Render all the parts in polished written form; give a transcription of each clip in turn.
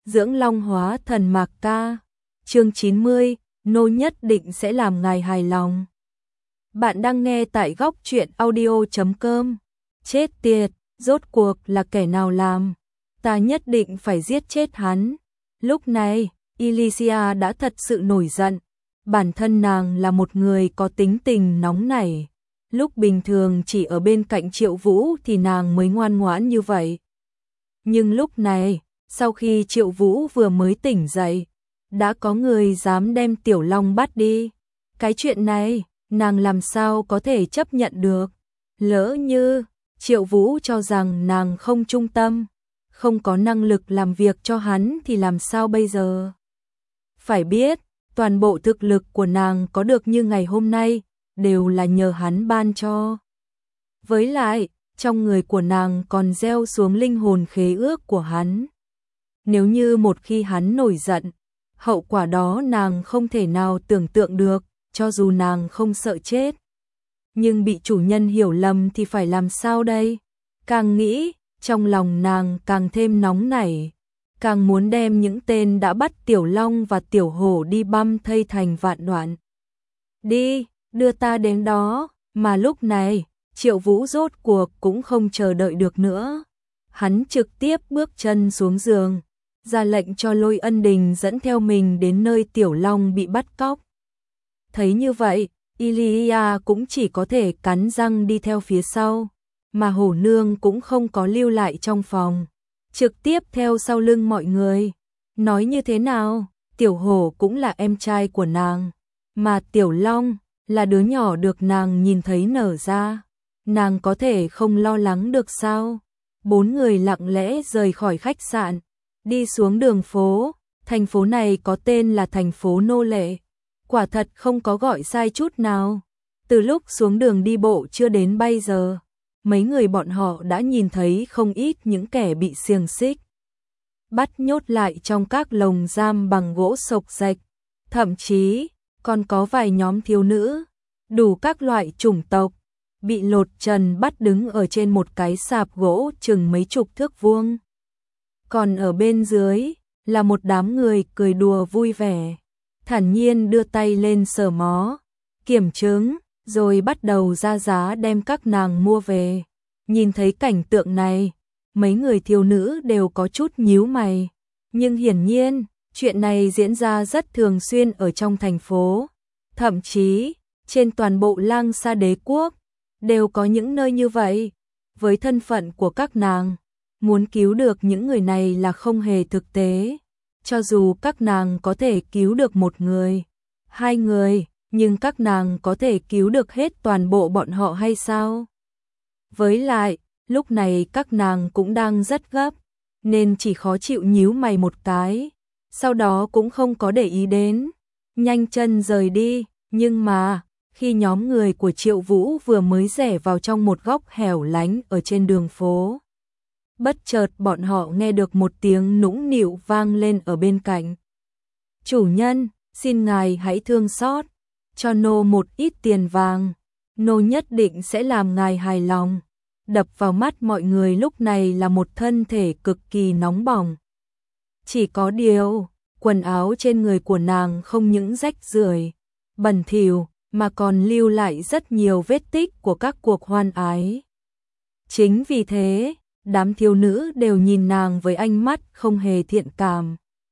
dưỡng long hóa thần Mạc Ca. Chương 90, nô nhất định sẽ làm ngài hài lòng. Bạn đang nghe tại góc truyện audio.com. Chết tiệt, rốt cuộc là kẻ nào làm? Ta nhất định phải giết chết hắn. Lúc này, Elysia đã thật sự nổi giận. Bản thân nàng là một người có tính tình nóng nảy. Lúc bình thường chỉ ở bên cạnh Triệu Vũ thì nàng mới ngoan ngoãn như vậy. Nhưng lúc này, sau khi Triệu Vũ vừa mới tỉnh dậy, đã có người dám đem Tiểu Long bắt đi. Cái chuyện này, nàng làm sao có thể chấp nhận được? Lỡ như Triệu Vũ cho rằng nàng không trung tâm, không có năng lực làm việc cho hắn thì làm sao bây giờ? Phải biết, toàn bộ thực lực của nàng có được như ngày hôm nay, đều là nhờ hắn ban cho. Với lại, trong người của nàng còn gieo xuống linh hồn khế ước của hắn. Nếu như một khi hắn nổi giận, hậu quả đó nàng không thể nào tưởng tượng được, cho dù nàng không sợ chết. Nhưng bị chủ nhân hiểu lầm thì phải làm sao đây? Càng nghĩ, trong lòng nàng càng thêm nóng nảy, càng muốn đem những tên đã bắt Tiểu Long và Tiểu Hổ đi băm thây thành vạn đoạn. Đi, đưa ta đến đó, mà lúc này, Triệu Vũ rốt cuộc cũng không chờ đợi được nữa. Hắn trực tiếp bước chân xuống giường, ra lệnh cho Lôi Ân Đình dẫn theo mình đến nơi Tiểu Long bị bắt cóc. Thấy như vậy, Elysia cũng chỉ có thể cắn răng đi theo phía sau, mà Hổ Nương cũng không có lưu lại trong phòng, trực tiếp theo sau lưng mọi người. Nói như thế nào, Tiểu Hổ cũng là em trai của nàng, mà Tiểu Long là đứa nhỏ được nàng nhìn thấy nở ra. Nàng có thể không lo lắng được sao? Bốn người lặng lẽ rời khỏi khách sạn, đi xuống đường phố. Thành phố này có tên là thành phố nô lệ. Quả thật không có gọi sai chút nào. Từ lúc xuống đường đi bộ chưa đến bây giờ, mấy người bọn họ đã nhìn thấy không ít những kẻ bị xiềng xích bắt nhốt lại trong các lồng giam bằng gỗ sộc rạch. Thậm chí còn có vài nhóm thiếu nữ, đủ các loại chủng tộc, bị lột trần bắt đứng ở trên một cái sạp gỗ chừng mấy chục thước vuông. Còn ở bên dưới là một đám người cười đùa vui vẻ, thản nhiên đưa tay lên sờ mó, kiểm chứng, rồi bắt đầu ra giá đem các nàng mua về. Nhìn thấy cảnh tượng này, mấy người thiếu nữ đều có chút nhíu mày, nhưng hiển nhiên, chuyện này diễn ra rất thường xuyên ở trong thành phố, thậm chí trên toàn bộ Lang Sa đế quốc đều có những nơi như vậy. Với thân phận của các nàng, muốn cứu được những người này là không hề thực tế. Cho dù các nàng có thể cứu được một người, hai người, nhưng các nàng có thể cứu được hết toàn bộ bọn họ hay sao? Với lại, lúc này các nàng cũng đang rất gấp, nên chỉ khó chịu nhíu mày một cái, sau đó cũng không có để ý đến, nhanh chân rời đi. Nhưng mà, khi nhóm người của Triệu Vũ vừa mới rẽ vào trong một góc hẻo lánh ở trên đường phố, bất chợt bọn họ nghe được một tiếng nũng nịu vang lên ở bên cạnh. Chủ nhân, xin ngài hãy thương xót, cho nô một ít tiền vàng, nô nhất định sẽ làm ngài hài lòng. Đập vào mắt mọi người lúc này là một thân thể cực kỳ nóng bỏng. Chỉ có điều, quần áo trên người của nàng không những rách rưởi, bẩn thỉu, mà còn lưu lại rất nhiều vết tích của các cuộc hoan ái. Chính vì thế, đám thiếu nữ đều nhìn nàng với ánh mắt không hề thiện cảm.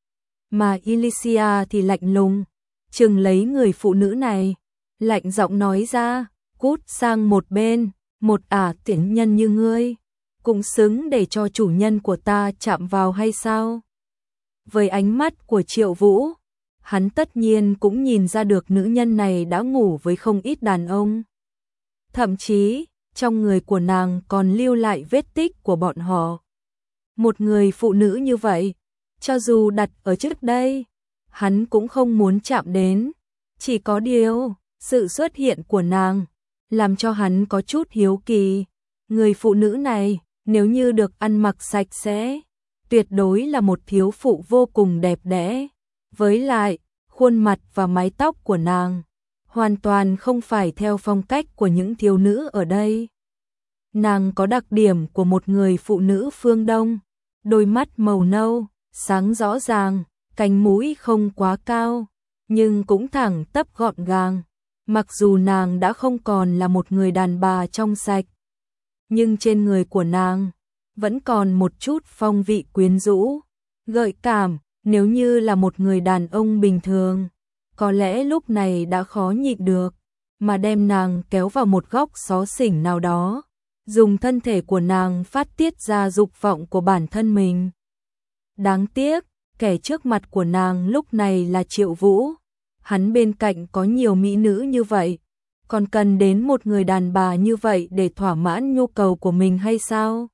Mà Elysia thì lạnh lùng, chừng lấy người phụ nữ này, lạnh giọng nói ra, cút sang một bên, một tiện nhân như ngươi, cũng xứng để cho chủ nhân của ta chạm vào hay sao? Với ánh mắt của Triệu Vũ, hắn tất nhiên cũng nhìn ra được nữ nhân này đã ngủ với không ít đàn ông. Thậm chí, trong người của nàng còn lưu lại vết tích của bọn họ. Một người phụ nữ như vậy, cho dù đặt ở trước đây, hắn cũng không muốn chạm đến. Chỉ có điều, sự xuất hiện của nàng làm cho hắn có chút hiếu kỳ. Người phụ nữ này, nếu như được ăn mặc sạch sẽ, tuyệt đối là một thiếu phụ vô cùng đẹp đẽ. Với lại, khuôn mặt và mái tóc của nàng hoàn toàn không phải theo phong cách của những thiếu nữ ở đây. Nàng có đặc điểm của một người phụ nữ phương Đông, đôi mắt màu nâu, sáng rõ ràng, cánh mũi không quá cao, nhưng cũng thẳng tắp gọn gàng. Mặc dù nàng đã không còn là một người đàn bà trong sạch, nhưng trên người của nàng vẫn còn một chút phong vị quyến rũ, gợi cảm. Nếu như là một người đàn ông bình thường, có lẽ lúc này đã khó nhịn được, mà đem nàng kéo vào một góc xó xỉnh nào đó, dùng thân thể của nàng phát tiết ra dục vọng của bản thân mình. Đáng tiếc, kẻ trước mặt của nàng lúc này là Triệu Vũ. Hắn bên cạnh có nhiều mỹ nữ như vậy, còn cần đến một người đàn bà như vậy để thỏa mãn nhu cầu của mình hay sao?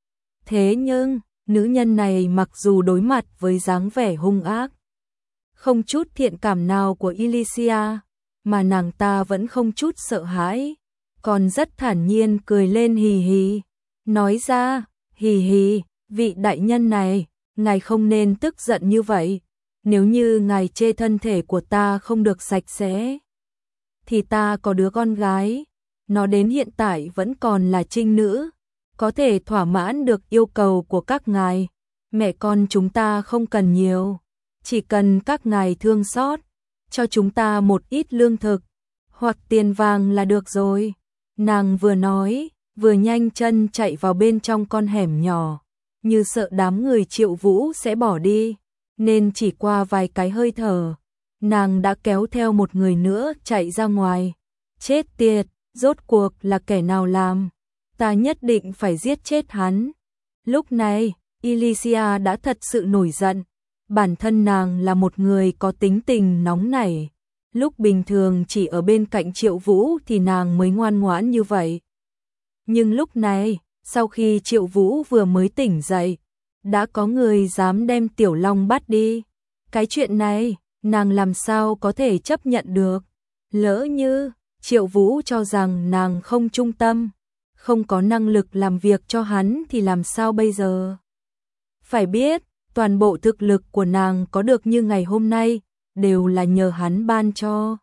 Thế nhưng, nữ nhân này mặc dù đối mặt với dáng vẻ hung ác, không chút thiện cảm nào của Elysia, mà nàng ta vẫn không chút sợ hãi, còn rất thản nhiên cười lên hì hì, nói ra, hì hì, vị đại nhân này, ngài không nên tức giận như vậy, nếu như ngài chê thân thể của ta không được sạch sẽ, thì ta có đứa con gái, nó đến hiện tại vẫn còn là trinh nữ, có thể thỏa mãn được yêu cầu của các ngài. Mẹ con chúng ta không cần nhiều, chỉ cần các ngài thương xót, cho chúng ta một ít lương thực, hoặc tiền vàng là được rồi. Nàng vừa nói, vừa nhanh chân chạy vào bên trong con hẻm nhỏ, như sợ đám người Triệu Vũ sẽ bỏ đi, nên chỉ qua vài cái hơi thở, nàng đã kéo theo một người nữa chạy ra ngoài. Chết tiệt, rốt cuộc là kẻ nào làm? Ta nhất định phải giết chết hắn. Lúc này, Elysia đã thật sự nổi giận. Bản thân nàng là một người có tính tình nóng nảy. Lúc bình thường chỉ ở bên cạnh Triệu Vũ thì nàng mới ngoan ngoãn như vậy. Nhưng lúc này, sau khi Triệu Vũ vừa mới tỉnh dậy, đã có người dám đem Tiểu Long bắt đi. Cái chuyện này, nàng làm sao có thể chấp nhận được? Lỡ như Triệu Vũ cho rằng nàng không trung tâm, không có năng lực làm việc cho hắn thì làm sao bây giờ? Phải biết, toàn bộ thực lực của nàng có được như ngày hôm nay, đều là nhờ hắn ban cho.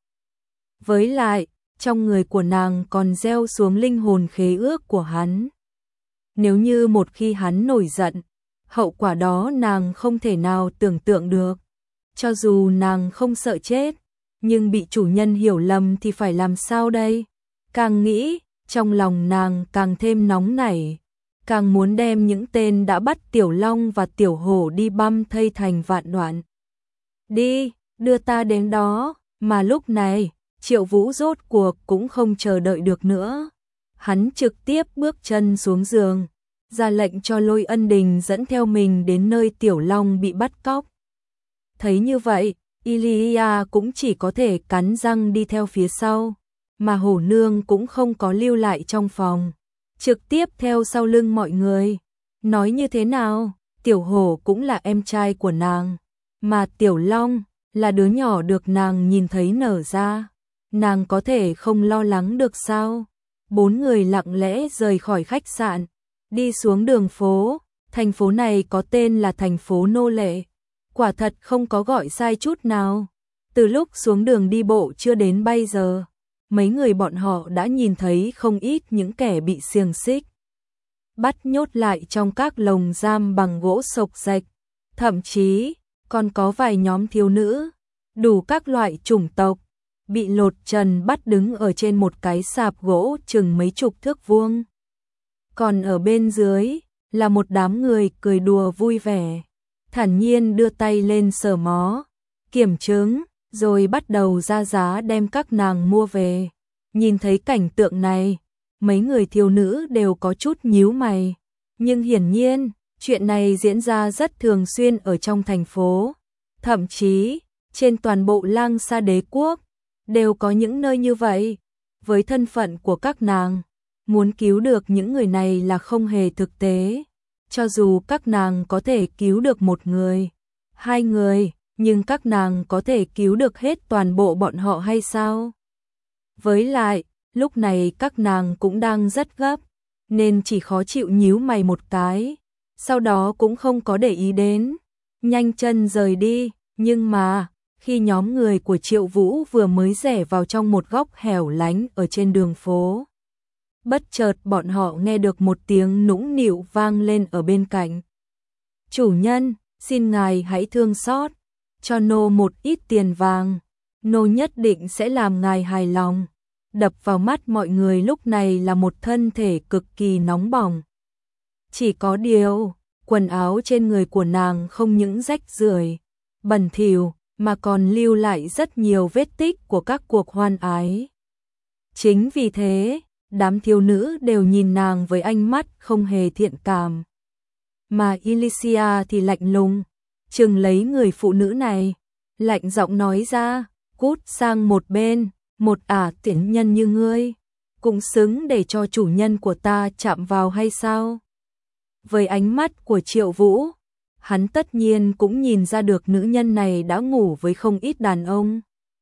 Với lại, trong người của nàng còn gieo xuống linh hồn khế ước của hắn. Nếu như một khi hắn nổi giận, hậu quả đó nàng không thể nào tưởng tượng được. Cho dù nàng không sợ chết, nhưng bị chủ nhân hiểu lầm thì phải làm sao đây? Càng nghĩ, trong lòng nàng càng thêm nóng nảy, càng muốn đem những tên đã bắt Tiểu Long và Tiểu Hổ đi băm thây thành vạn đoạn. Đi, đưa ta đến đó, mà lúc này, Triệu Vũ rốt cuộc cũng không chờ đợi được nữa. Hắn trực tiếp bước chân xuống giường, ra lệnh cho Lôi Ân Đình dẫn theo mình đến nơi Tiểu Long bị bắt cóc. Thấy như vậy, Elysia cũng chỉ có thể cắn răng đi theo phía sau, mà Hổ Nương cũng không có lưu lại trong phòng, trực tiếp theo sau lưng mọi người. Nói như thế nào, Tiểu Hổ cũng là em trai của nàng, mà Tiểu Long là đứa nhỏ được nàng nhìn thấy nở ra, nàng có thể không lo lắng được sao? Bốn người lặng lẽ rời khỏi khách sạn, đi xuống đường phố. Thành phố này có tên là thành phố nô lệ, quả thật không có gọi sai chút nào. Từ lúc xuống đường đi bộ chưa đến bây giờ, mấy người bọn họ đã nhìn thấy không ít những kẻ bị xiềng xích, bắt nhốt lại trong các lồng giam bằng gỗ sộc rạch, thậm chí còn có vài nhóm thiếu nữ, đủ các loại chủng tộc, bị lột trần bắt đứng ở trên một cái sạp gỗ chừng mấy chục thước vuông. Còn ở bên dưới là một đám người cười đùa vui vẻ, thản nhiên đưa tay lên sờ mó, kiểm chứng, rồi bắt đầu ra giá đem các nàng mua về. Nhìn thấy cảnh tượng này, mấy người thiếu nữ đều có chút nhíu mày, nhưng hiển nhiên, chuyện này diễn ra rất thường xuyên ở trong thành phố, thậm chí trên toàn bộ Lang Sa đế quốc đều có những nơi như vậy. Với thân phận của các nàng, muốn cứu được những người này là không hề thực tế. Cho dù các nàng có thể cứu được một người, hai người, nhưng các nàng có thể cứu được hết toàn bộ bọn họ hay sao? Với lại, lúc này các nàng cũng đang rất gấp, nên chỉ khó chịu nhíu mày một cái, sau đó cũng không có để ý đến, nhanh chân rời đi. Nhưng mà, khi nhóm người của Triệu Vũ vừa mới rẽ vào trong một góc hẻo lánh ở trên đường phố, bất chợt bọn họ nghe được một tiếng nũng nịu vang lên ở bên cạnh. Chủ nhân, xin ngài hãy thương xót, cho nô một ít tiền vàng, nô nhất định sẽ làm ngài hài lòng. Đập vào mắt mọi người lúc này là một thân thể cực kỳ nóng bỏng. Chỉ có điều, quần áo trên người của nàng không những rách rưởi, bẩn thỉu, mà còn lưu lại rất nhiều vết tích của các cuộc hoan ái. Chính vì thế, đám thiếu nữ đều nhìn nàng với ánh mắt không hề thiện cảm. Mà Elysia thì lạnh lùng, chừng lấy người phụ nữ này, lạnh giọng nói ra, cút sang một bên, một tiện nhân như ngươi, cũng xứng để cho chủ nhân của ta chạm vào hay sao? Với ánh mắt của Triệu Vũ, hắn tất nhiên cũng nhìn ra được nữ nhân này đã ngủ với không ít đàn ông.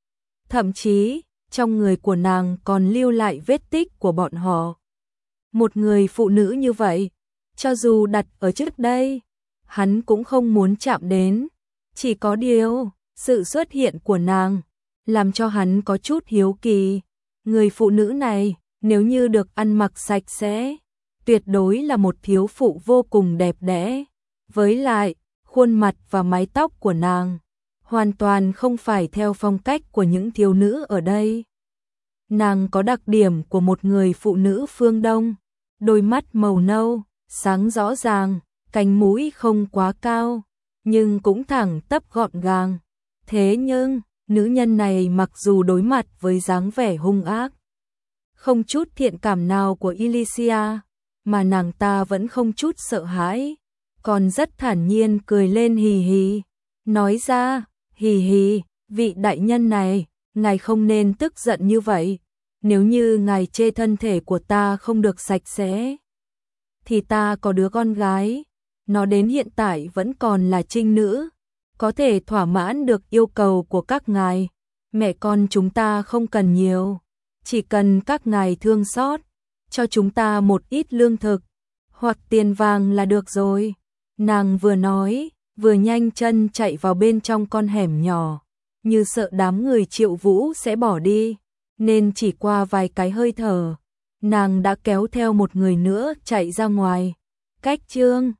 Thậm chí, trong người của nàng còn lưu lại vết tích của bọn họ. Một người phụ nữ như vậy, cho dù đặt ở trước đây, hắn cũng không muốn chạm đến. Chỉ có điều, sự xuất hiện của nàng, làm cho hắn có chút hiếu kỳ. Người phụ nữ này, nếu như được ăn mặc sạch sẽ, tuyệt đối là một thiếu phụ vô cùng đẹp đẽ. Với lại, khuôn mặt và mái tóc của nàng, hoàn toàn không phải theo phong cách của những thiếu nữ ở đây. Nàng có đặc điểm của một người phụ nữ phương Đông, đôi mắt màu nâu, sáng rõ ràng, cánh mũi không quá cao, nhưng cũng thẳng tắp gọn gàng. Thế nhưng, nữ nhân này mặc dù đối mặt với dáng vẻ hung ác, không chút thiện cảm nào của Elysia, mà nàng ta vẫn không chút sợ hãi, còn rất thản nhiên cười lên hì hì, nói ra, hì hì, vị đại nhân này, ngài không nên tức giận như vậy, nếu như ngài chê thân thể của ta không được sạch sẽ, thì ta có đứa con gái, nó đến hiện tại vẫn còn là trinh nữ, có thể thỏa mãn được yêu cầu của các ngài, mẹ con chúng ta không cần nhiều, chỉ cần các ngài thương xót, cho chúng ta một ít lương thực, hoặc tiền vàng là được rồi. Nàng vừa nói, vừa nhanh chân chạy vào bên trong con hẻm nhỏ, như sợ đám người Triệu Vũ sẽ bỏ đi, nên chỉ qua vài cái hơi thở, nàng đã kéo theo một người nữa chạy ra ngoài. Cách chương